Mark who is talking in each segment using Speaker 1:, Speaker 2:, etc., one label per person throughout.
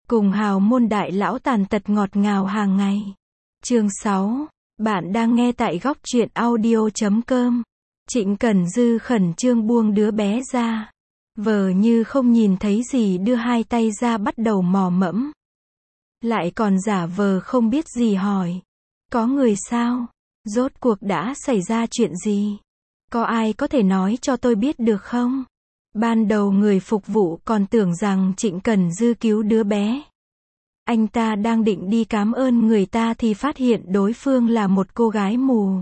Speaker 1: Cùng hào môn đại lão tàn tật ngọt ngào hàng ngày. Chương 6. Bạn đang nghe tại góc truyện audio.com. Trịnh Cẩn Dư khẩn trương buông đứa bé ra. Vờ như không nhìn thấy gì đưa hai tay ra bắt đầu mò mẫm. Lại còn giả vờ không biết gì hỏi. Có người sao? Rốt cuộc đã xảy ra chuyện gì? Có ai có thể nói cho tôi biết được không? Ban đầu người phục vụ còn tưởng rằng Trịnh Cẩn Dư cứu đứa bé. Anh ta đang định đi cảm ơn người ta thì phát hiện đối phương là một cô gái mù.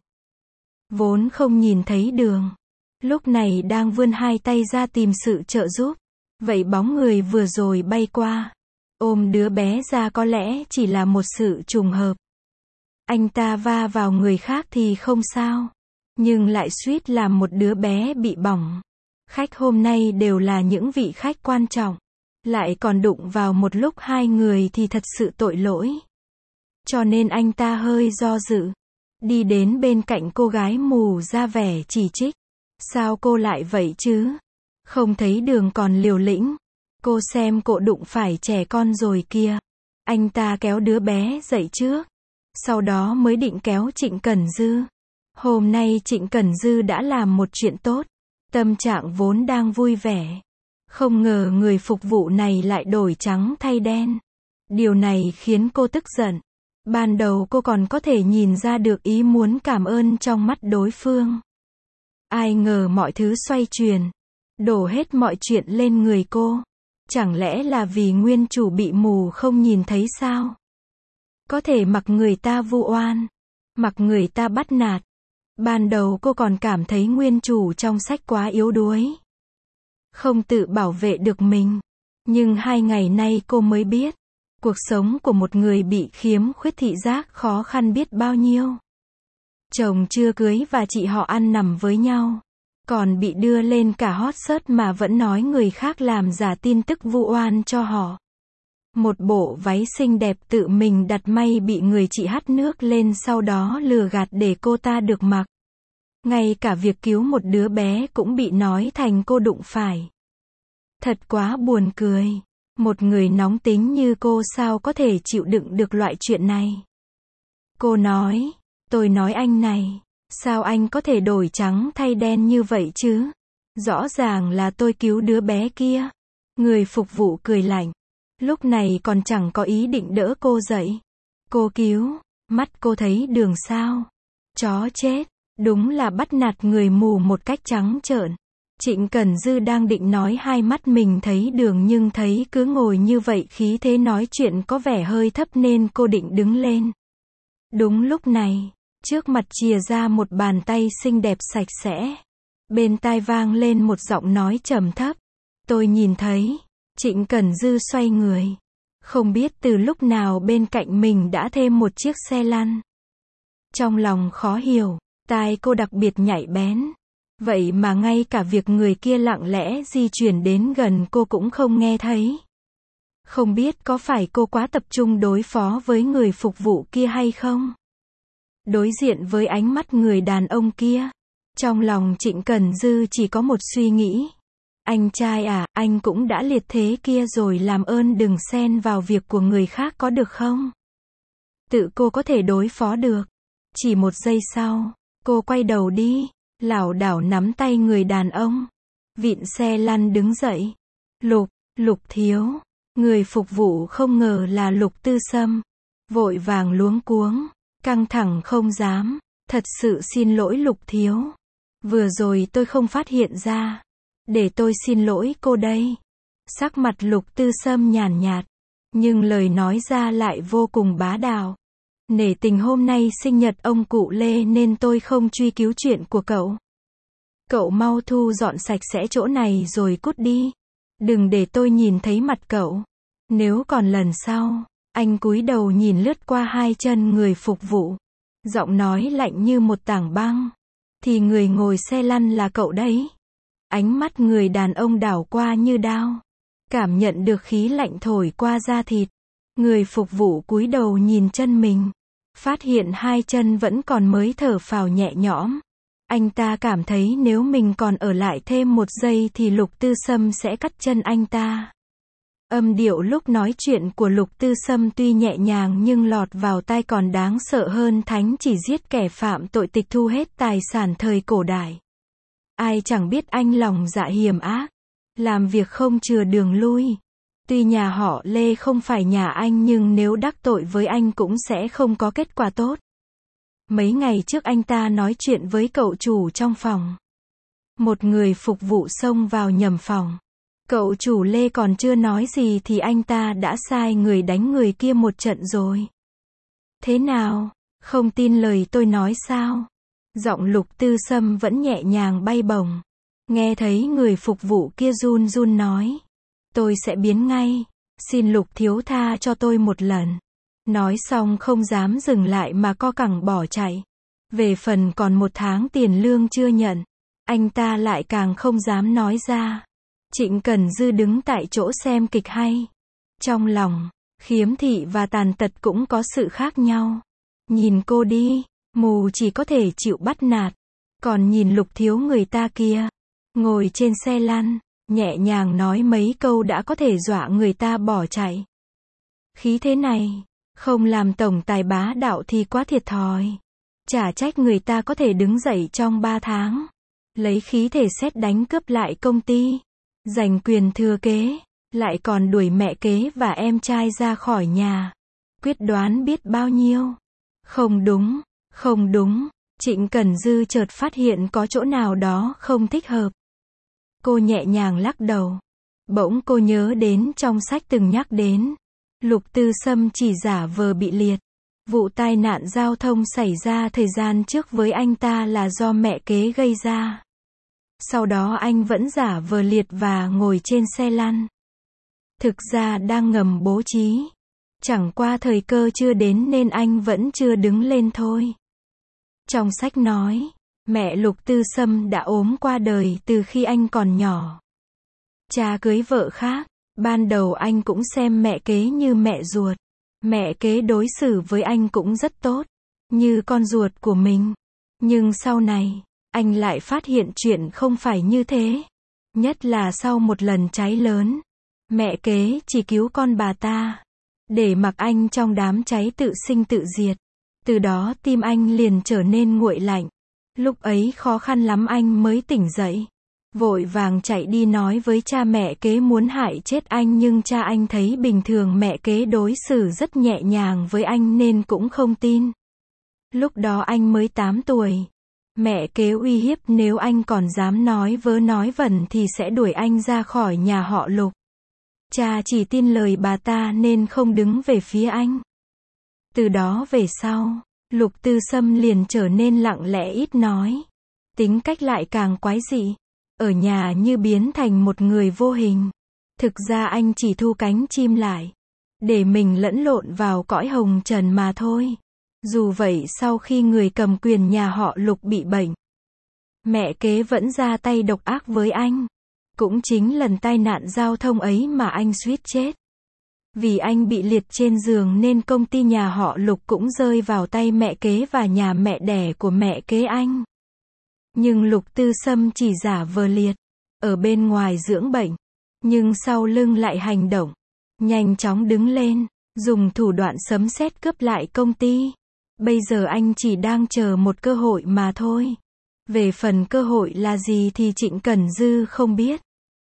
Speaker 1: Vốn không nhìn thấy đường. Lúc này đang vươn hai tay ra tìm sự trợ giúp. Vậy bóng người vừa rồi bay qua. Ôm đứa bé ra có lẽ chỉ là một sự trùng hợp. Anh ta va vào người khác thì không sao. Nhưng lại suýt làm một đứa bé bị bỏng. Khách hôm nay đều là những vị khách quan trọng. Lại còn đụng vào một lúc hai người thì thật sự tội lỗi. Cho nên anh ta hơi do dự. Đi đến bên cạnh cô gái mù ra vẻ chỉ trích. Sao cô lại vậy chứ? Không thấy đường còn liều lĩnh. Cô xem cô đụng phải trẻ con rồi kia. Anh ta kéo đứa bé dậy trước. Sau đó mới định kéo Trịnh Cẩn Dư. Hôm nay Trịnh Cẩn Dư đã làm một chuyện tốt. Tâm trạng vốn đang vui vẻ. Không ngờ người phục vụ này lại đổi trắng thay đen. Điều này khiến cô tức giận. Ban đầu cô còn có thể nhìn ra được ý muốn cảm ơn trong mắt đối phương. Ai ngờ mọi thứ xoay chuyển. Đổ hết mọi chuyện lên người cô. Chẳng lẽ là vì nguyên chủ bị mù không nhìn thấy sao? Có thể mặc người ta vu oan. Mặc người ta bắt nạt. Ban đầu cô còn cảm thấy nguyên chủ trong sách quá yếu đuối. Không tự bảo vệ được mình. Nhưng 2 ngày nay cô mới biết. Cuộc sống của một người bị khiếm khuyết thị giác khó khăn biết bao nhiêu. Chồng chưa cưới và chị họ ăn nằm với nhau. Còn bị đưa lên cả hot search mà vẫn nói người khác làm giả tin tức vu oan cho họ. Một bộ váy xinh đẹp tự mình đặt may bị người chị hắt nước lên sau đó lừa gạt để cô ta được mặc. Ngay cả việc cứu một đứa bé cũng bị nói thành cô đụng phải. Thật quá buồn cười. Một người nóng tính như cô sao có thể chịu đựng được loại chuyện này. Cô nói, tôi nói anh này, sao anh có thể đổi trắng thay đen như vậy chứ? Rõ ràng là tôi cứu đứa bé kia. Người phục vụ cười lạnh. Lúc này còn chẳng có ý định đỡ cô dậy. Cô cứu, mắt cô thấy đường sao? Chó chết, đúng là bắt nạt người mù một cách trắng trợn. Trịnh Cẩn Dư đang định nói hai mắt mình thấy đường nhưng thấy cứ ngồi như vậy khí thế nói chuyện có vẻ hơi thấp nên cô định đứng lên. Đúng lúc này, trước mặt chìa ra một bàn tay xinh đẹp sạch sẽ. Bên tai vang lên một giọng nói trầm thấp. Tôi nhìn thấy. Trịnh Cẩn Dư xoay người. Không biết từ lúc nào bên cạnh mình đã thêm một chiếc xe lăn. Trong lòng khó hiểu, tai cô đặc biệt nhạy bén. Vậy mà ngay cả việc người kia lặng lẽ di chuyển đến gần cô cũng không nghe thấy. Không biết có phải cô quá tập trung đối phó với người phục vụ kia hay không? Đối diện với ánh mắt người đàn ông kia, trong lòng Trịnh Cẩn Dư chỉ có một suy nghĩ. Anh trai à, anh cũng đã liệt thế kia rồi, làm ơn đừng xen vào việc của người khác có được không? Tự cô có thể đối phó được. Chỉ một giây sau, cô quay đầu đi, lảo đảo nắm tay người đàn ông. Vịn xe lăn đứng dậy. Lục thiếu. Người phục vụ không ngờ là Lục Tư Sâm. Vội vàng luống cuống, căng thẳng không dám. Thật sự xin lỗi Lục thiếu. Vừa rồi tôi không phát hiện ra. Để tôi xin lỗi cô đây. Sắc mặt Lục Tư Sâm nhàn nhạt. Nhưng lời nói ra lại vô cùng bá đạo. Nể tình hôm nay sinh nhật ông cụ Lê nên tôi không truy cứu chuyện của cậu. Cậu mau thu dọn sạch sẽ chỗ này rồi cút đi. Đừng để tôi nhìn thấy mặt cậu. Nếu còn lần sau, anh cúi đầu nhìn lướt qua hai chân người phục vụ. Giọng nói lạnh như một tảng băng. Thì người ngồi xe lăn là cậu đấy. Ánh mắt người đàn ông đảo qua như đao. Cảm nhận được khí lạnh thổi qua da thịt. Người phục vụ cúi đầu nhìn chân mình. Phát hiện hai chân vẫn còn mới thở phào nhẹ nhõm. Anh ta cảm thấy nếu mình còn ở lại thêm một giây thì Lục Tư Sâm sẽ cắt chân anh ta. Âm điệu lúc nói chuyện của Lục Tư Sâm tuy nhẹ nhàng nhưng lọt vào tai còn đáng sợ hơn thánh chỉ giết kẻ phạm tội tịch thu hết tài sản thời cổ đại. Ai chẳng biết anh lòng dạ hiểm ác, làm việc không chừa đường lui. Tuy nhà họ Lê không phải nhà anh nhưng nếu đắc tội với anh cũng sẽ không có kết quả tốt. Mấy ngày trước anh ta nói chuyện với cậu chủ trong phòng. Một người phục vụ xông vào nhầm phòng. Cậu chủ Lê còn chưa nói gì thì anh ta đã sai người đánh người kia một trận rồi. Thế nào, không tin lời tôi nói sao? Giọng Lục Tư Sâm vẫn nhẹ nhàng bay bổng. Nghe thấy người phục vụ kia run run nói. Tôi sẽ biến ngay. Xin Lục thiếu tha cho tôi một lần. Nói xong không dám dừng lại mà co cẳng bỏ chạy. Về phần còn 1 tháng tiền lương chưa nhận, anh ta lại càng không dám nói ra. Trịnh Cần Dư đứng tại chỗ xem kịch hay. Trong lòng, khiếm thị và tàn tật cũng có sự khác nhau. Nhìn cô đi, mù chỉ có thể chịu bắt nạt. Còn nhìn Lục thiếu người ta kia, ngồi trên xe lăn, nhẹ nhàng nói mấy câu đã có thể dọa người ta bỏ chạy. Khí thế này, không làm tổng tài bá đạo thì quá thiệt thòi. Chả trách người ta có thể đứng dậy trong 3 tháng. Lấy khí thể sét đánh cướp lại công ty. Giành quyền thừa kế. Lại còn đuổi mẹ kế và em trai ra khỏi nhà. Quyết đoán biết bao nhiêu. Không đúng, không đúng. Trịnh Cần Dư chợt phát hiện có chỗ nào đó không thích hợp. Cô nhẹ nhàng lắc đầu. Bỗng cô nhớ đến trong sách từng nhắc đến. Lục Tư Sâm chỉ giả vờ bị liệt. Vụ tai nạn giao thông xảy ra thời gian trước với anh ta là do mẹ kế gây ra. Sau đó anh vẫn giả vờ liệt và ngồi trên xe lăn. Thực ra đang ngầm bố trí. Chẳng qua thời cơ chưa đến nên anh vẫn chưa đứng lên thôi. Trong sách nói, mẹ Lục Tư Sâm đã ốm qua đời từ khi anh còn nhỏ. Cha cưới vợ khác, ban đầu anh cũng xem mẹ kế như mẹ ruột. Mẹ kế đối xử với anh cũng rất tốt, như con ruột của mình. Nhưng sau này, anh lại phát hiện chuyện không phải như thế. Nhất là sau một lần cháy lớn, mẹ kế chỉ cứu con bà ta, để mặc anh trong đám cháy tự sinh tự diệt. Từ đó tim anh liền trở nên nguội lạnh. Lúc ấy khó khăn lắm anh mới tỉnh dậy. Vội vàng chạy đi nói với cha mẹ kế muốn hại chết anh nhưng cha anh thấy bình thường mẹ kế đối xử rất nhẹ nhàng với anh nên cũng không tin. Lúc đó anh mới 8 tuổi. Mẹ kế uy hiếp nếu anh còn dám nói vớ nói vẩn thì sẽ đuổi anh ra khỏi nhà họ Lục. Cha chỉ tin lời bà ta nên không đứng về phía anh. Từ đó về sau, Lục Tư Sâm liền trở nên lặng lẽ ít nói. Tính cách lại càng quái dị. Ở nhà như biến thành một người vô hình. Thực ra anh chỉ thu cánh chim lại. Để mình lẫn lộn vào cõi hồng trần mà thôi. Dù vậy sau khi người cầm quyền nhà họ Lục bị bệnh, mẹ kế vẫn ra tay độc ác với anh. Cũng chính lần tai nạn giao thông ấy mà anh suýt chết. Vì anh bị liệt trên giường nên công ty nhà họ Lục cũng rơi vào tay mẹ kế và nhà mẹ đẻ của mẹ kế anh. Nhưng Lục Tư Sâm chỉ giả vờ liệt, ở bên ngoài dưỡng bệnh, nhưng sau lưng lại hành động, nhanh chóng đứng lên, dùng thủ đoạn sấm sét cướp lại công ty. Bây giờ anh chỉ đang chờ một cơ hội mà thôi. Về phần cơ hội là gì thì Trịnh Cần Dư không biết.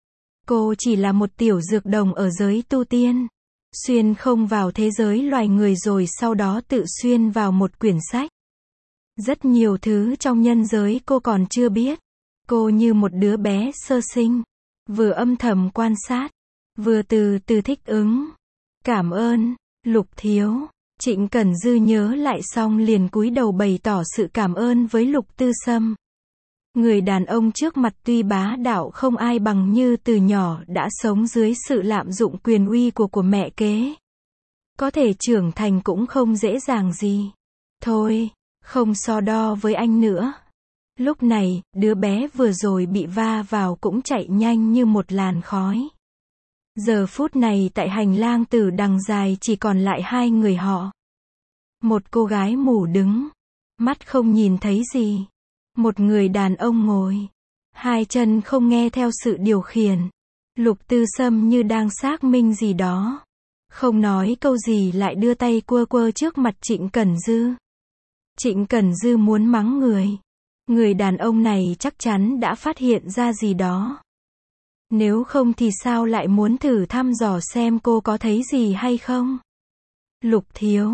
Speaker 1: Cô chỉ là một tiểu dược đồng ở giới tu tiên, xuyên không vào thế giới loài người rồi sau đó tự xuyên vào một quyển sách. Rất nhiều thứ trong nhân giới cô còn chưa biết. Cô như một đứa bé sơ sinh, vừa âm thầm quan sát, vừa từ từ thích ứng. Cảm ơn, Lục thiếu. Trịnh Cần Dư nhớ lại xong liền cúi đầu bày tỏ sự cảm ơn với Lục Tư Sâm. Người đàn ông trước mặt tuy bá đạo không ai bằng như từ nhỏ đã sống dưới sự lạm dụng quyền uy của mẹ kế. Có thể trưởng thành cũng không dễ dàng gì. Thôi, không so đo với anh nữa. Lúc này, đứa bé vừa rồi bị va vào cũng chạy nhanh như một làn khói. Giờ phút này tại hành lang từ đằng dài chỉ còn lại 2 người họ. Một cô gái mù đứng, mắt không nhìn thấy gì. Một người đàn ông ngồi, 2 chân không nghe theo sự điều khiển. Lục Tư Sâm như đang xác minh gì đó. Không nói câu gì lại đưa tay quơ quơ trước mặt Trịnh Cẩn Dư. Trịnh Cẩn Dư muốn mắng người. Người đàn ông này chắc chắn đã phát hiện ra gì đó. Nếu không thì sao lại muốn thử thăm dò xem cô có thấy gì hay không? Lục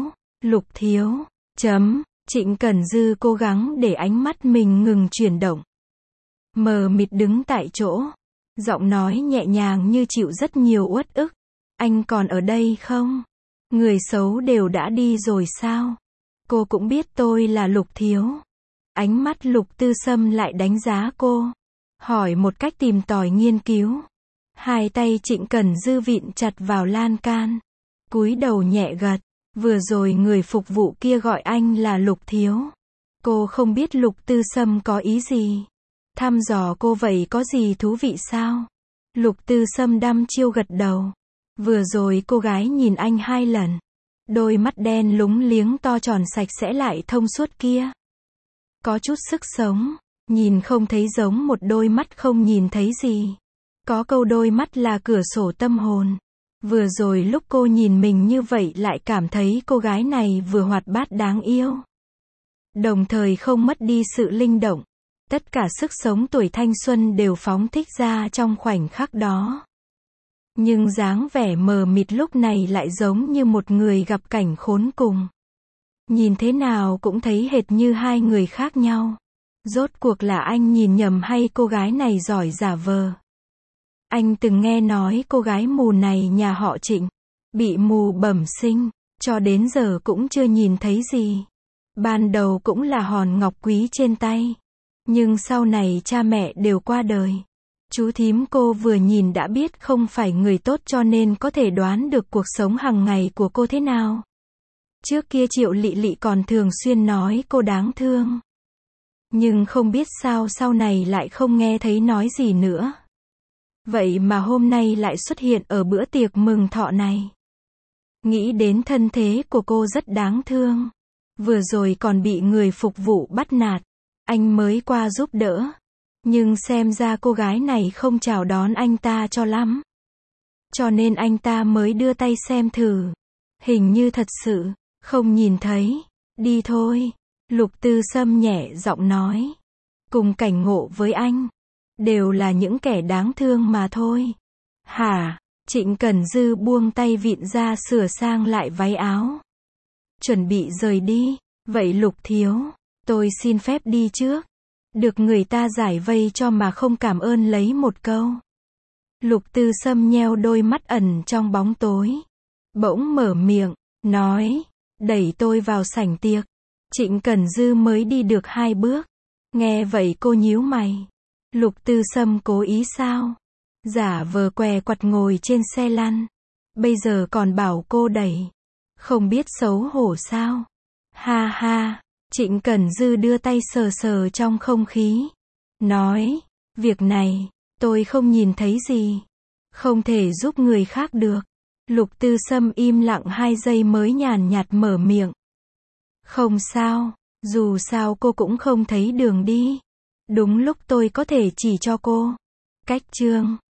Speaker 1: thiếu, Trịnh Cẩn Dư cố gắng để ánh mắt mình ngừng chuyển động. Mờ mịt đứng tại chỗ. Giọng nói nhẹ nhàng như chịu rất nhiều uất ức. Anh còn ở đây không? Người xấu đều đã đi rồi sao? Cô cũng biết tôi là Lục thiếu. Ánh mắt Lục Tư Sâm lại đánh giá cô. Hỏi một cách tìm tòi nghiên cứu. Hai tay Trịnh Cẩn Dư vịn chặt vào lan can. Cúi đầu nhẹ gật. Vừa rồi người phục vụ kia gọi anh là Lục thiếu. Cô không biết Lục Tư Sâm có ý gì. Thăm dò cô vậy có gì thú vị sao? Lục Tư Sâm đăm chiêu gật đầu. Vừa rồi cô gái nhìn anh 2 lần. Đôi mắt đen lúng liếng to tròn sạch sẽ lại thông suốt kia. Có chút sức sống. Nhìn không thấy giống một đôi mắt không nhìn thấy gì. Có câu đôi mắt là cửa sổ tâm hồn. Vừa rồi lúc cô nhìn mình như vậy lại cảm thấy cô gái này vừa hoạt bát đáng yêu. Đồng thời không mất đi sự linh động. Tất cả sức sống tuổi thanh xuân đều phóng thích ra trong khoảnh khắc đó. Nhưng dáng vẻ mờ mịt lúc này lại giống như một người gặp cảnh khốn cùng. Nhìn thế nào cũng thấy hệt như hai người khác nhau. Rốt cuộc là anh nhìn nhầm hay cô gái này giỏi giả vờ? Anh từng nghe nói cô gái mù này nhà họ Trịnh, bị mù bẩm sinh, cho đến giờ cũng chưa nhìn thấy gì. Ban đầu cũng là hòn ngọc quý trên tay. Nhưng sau này cha mẹ đều qua đời. Chú thím cô vừa nhìn đã biết không phải người tốt cho nên có thể đoán được cuộc sống hàng ngày của cô thế nào. Trước kia Triệu Lị Lị còn thường xuyên nói cô đáng thương. Nhưng không biết sao sau này lại không nghe thấy nói gì nữa. Vậy mà hôm nay lại xuất hiện ở bữa tiệc mừng thọ này. Nghĩ đến thân thế của cô rất đáng thương. Vừa rồi còn bị người phục vụ bắt nạt. Anh mới qua giúp đỡ. Nhưng xem ra cô gái này không chào đón anh ta cho lắm. Cho nên anh ta mới đưa tay xem thử. Hình như thật sự, không nhìn thấy. Đi thôi. Lục Tư Sâm nhẹ giọng nói. Cùng cảnh ngộ với anh. Đều là những kẻ đáng thương mà thôi. Hả? Trịnh Cẩn Dư buông tay vịn ra sửa sang lại váy áo. Chuẩn bị rời đi. Vậy Lục thiếu, tôi xin phép đi trước. Được người ta giải vây cho mà không cảm ơn lấy một câu. Lục Tư Sâm nheo đôi mắt ẩn trong bóng tối. Bỗng mở miệng, nói, đẩy tôi vào sảnh tiệc. Trịnh Cẩn Dư mới đi được 2 bước. Nghe vậy cô nhíu mày. Lục Tư Sâm cố ý sao? Giả vờ què quặt ngồi trên xe lăn. Bây giờ còn bảo cô đẩy. Không biết xấu hổ sao? Ha ha. Trịnh Cẩn Dư đưa tay sờ sờ trong không khí. Nói, việc này, tôi không nhìn thấy gì. Không thể giúp người khác được. Lục Tư Sâm im lặng 2 giây mới nhàn nhạt mở miệng. Không sao, dù sao cô cũng không thấy đường đi. Đúng lúc tôi có thể chỉ cho cô. Cách chương